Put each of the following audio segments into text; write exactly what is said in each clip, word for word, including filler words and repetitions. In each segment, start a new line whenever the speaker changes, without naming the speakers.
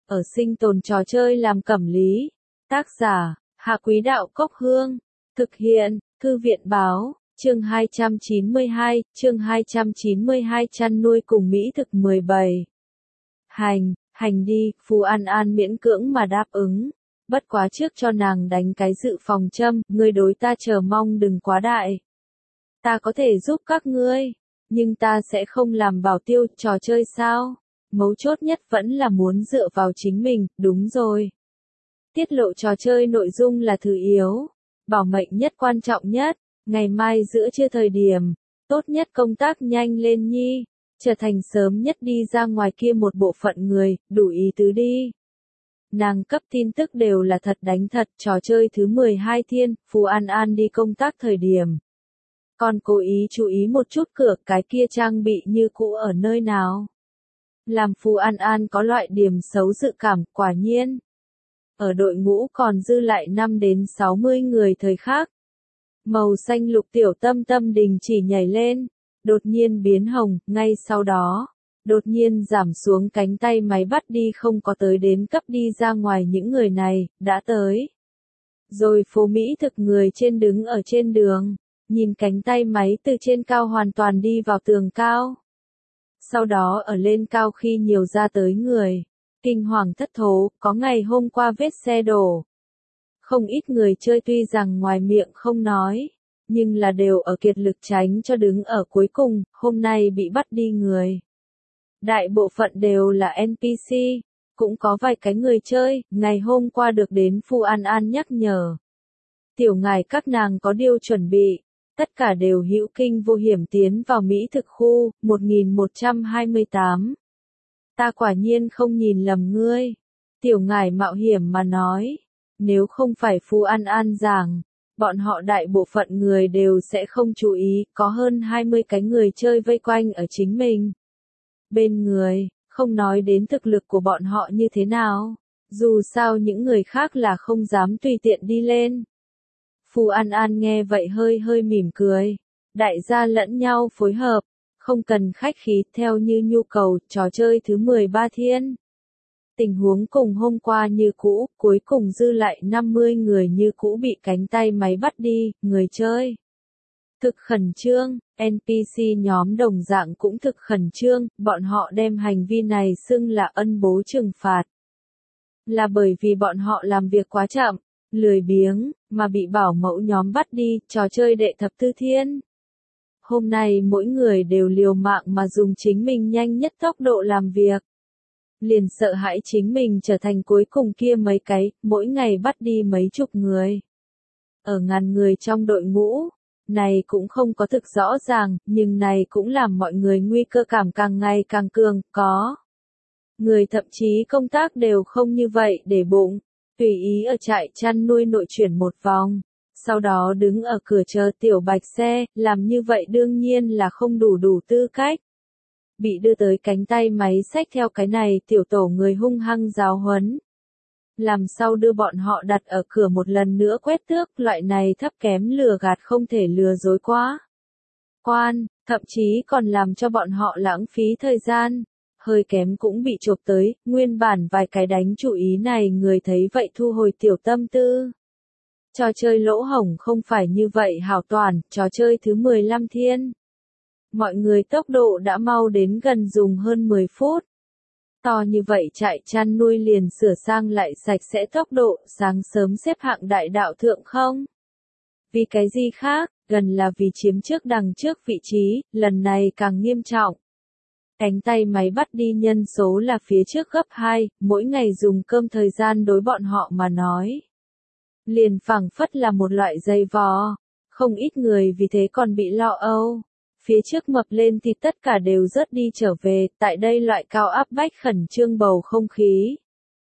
ở sinh tồn trò chơi làm cẩm lý. Tác giả, Hạ Quý Đạo Cốc Hương. Thực hiện, Thư viện Báo. Chương hai trăm chín mươi hai, chương hai trăm chín mươi hai chăn nuôi cùng mỹ thực mười bảy. Hành, hành đi, Phù An An miễn cưỡng mà đáp ứng. Bất quá trước cho nàng đánh cái dự phòng châm, ngươi đối ta chờ mong đừng quá đại. Ta có thể giúp các ngươi, nhưng ta sẽ không làm bảo tiêu trò chơi sao? Mấu chốt nhất vẫn là muốn dựa vào chính mình, đúng rồi. Tiết lộ trò chơi nội dung là thứ yếu, bảo mệnh nhất quan trọng nhất. Ngày mai giữa trưa thời điểm, tốt nhất công tác nhanh lên nhi, trở thành sớm nhất đi ra ngoài kia một bộ phận người, đủ ý tứ đi. Nàng cấp tin tức đều là thật đánh thật, trò chơi thứ mười hai thiên, Phù An An đi công tác thời điểm. Còn cố ý chú ý một chút cửa cái kia trang bị như cũ ở nơi nào. Làm Phù An An có loại điểm xấu dự cảm, quả nhiên. Ở đội ngũ còn dư lại năm đến sáu mươi người thời khác. Màu xanh lục tiểu tâm tâm đình chỉ nhảy lên, đột nhiên biến hồng, ngay sau đó, đột nhiên giảm xuống cánh tay máy bắt đi không có tới đến cấp đi ra ngoài những người này, đã tới. Rồi phố Mỹ thực người trên đứng ở trên đường, nhìn cánh tay máy từ trên cao hoàn toàn đi vào tường cao. Sau đó ở lên cao khi nhiều ra tới người, kinh hoàng thất thố, có ngày hôm qua vết xe đổ. Không ít người chơi tuy rằng ngoài miệng không nói, nhưng là đều ở kiệt lực tránh cho đứng ở cuối cùng, hôm nay bị bắt đi người. Đại bộ phận đều là en pê xê, cũng có vài cái người chơi, ngày hôm qua được đến Phù An An nhắc nhở. Tiểu ngài các nàng có điều chuẩn bị, tất cả đều hữu kinh vô hiểm tiến vào Mỹ thực khu, một nghìn một trăm hai mươi tám. Ta quả nhiên không nhìn lầm ngươi. Tiểu ngài mạo hiểm mà nói. Nếu không phải Phù An An giảng, bọn họ đại bộ phận người đều sẽ không chú ý, có hơn hai mươi cái người chơi vây quanh ở chính mình. Bên người, không nói đến thực lực của bọn họ như thế nào, dù sao những người khác là không dám tùy tiện đi lên. Phù An An nghe vậy hơi hơi mỉm cười, đại gia lẫn nhau phối hợp, không cần khách khí theo như nhu cầu, trò chơi thứ mười ba thiên. Tình huống cùng hôm qua như cũ, cuối cùng dư lại năm mươi người như cũ bị cánh tay máy bắt đi, người chơi. Thực khẩn trương, en pê xê nhóm đồng dạng cũng thực khẩn trương, bọn họ đem hành vi này xưng là ân bố trừng phạt. Là bởi vì bọn họ làm việc quá chậm, lười biếng, mà bị bảo mẫu nhóm bắt đi, trò chơi đệ thập tư thiên. Hôm nay mỗi người đều liều mạng mà dùng chính mình nhanh nhất tốc độ làm việc. Liền sợ hãi chính mình trở thành cuối cùng kia mấy cái, mỗi ngày bắt đi mấy chục người. Ở ngàn người trong đội ngũ, này cũng không có thực rõ ràng, nhưng này cũng làm mọi người nguy cơ cảm càng ngày càng cường, có. Người thậm chí công tác đều không như vậy để bụng, tùy ý ở trại chăn nuôi nội chuyển một vòng, sau đó đứng ở cửa chờ tiểu bạch xe, làm như vậy đương nhiên là không đủ đủ tư cách. Bị đưa tới cánh tay máy xách theo cái này tiểu tổ người hung hăng giáo huấn. Làm sao đưa bọn họ đặt ở cửa một lần nữa quét tước, loại này thấp kém lừa gạt không thể lừa dối quá. Quan, thậm chí còn làm cho bọn họ lãng phí thời gian, hơi kém cũng bị chộp tới, nguyên bản vài cái đánh chủ ý này người thấy vậy thu hồi tiểu tâm tư. Trò chơi lỗ hổng không phải như vậy hảo toàn, trò chơi thứ mười lăm thiên. Mọi người tốc độ đã mau đến gần dùng hơn mười phút. To như vậy trại chăn nuôi liền sửa sang lại sạch sẽ tốc độ, sáng sớm xếp hạng đại đạo thượng không? Vì cái gì khác, gần là vì chiếm trước đằng trước vị trí, lần này càng nghiêm trọng. Cánh tay máy bắt đi nhân số là phía trước gấp hai, mỗi ngày dùng cơm thời gian đối bọn họ mà nói. Liền phảng phất là một loại dây vò, không ít người vì thế còn bị lo âu. Phía trước mập lên thì tất cả đều rớt đi trở về, tại đây loại cao áp bách khẩn trương bầu không khí.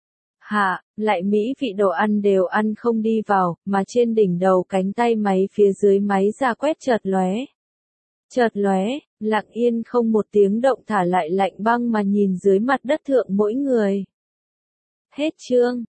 Hạ, lại mỹ vị đồ ăn đều ăn không đi vào, mà trên đỉnh đầu cánh tay máy phía dưới máy ra quét chợt lóe. Chợt lóe, lặng yên không một tiếng động thả lại lạnh băng mà nhìn dưới mặt đất thượng mỗi người. Hết chương.